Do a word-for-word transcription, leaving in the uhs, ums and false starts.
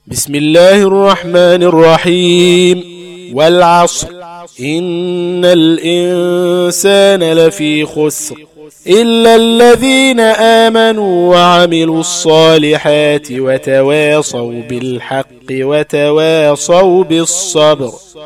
بسم الله الرحمن الرحيم. والعصر إن الإنسان لفي خسر إلا الذين آمنوا وعملوا الصالحات وتواصوا بالحق وتواصوا بالصبر.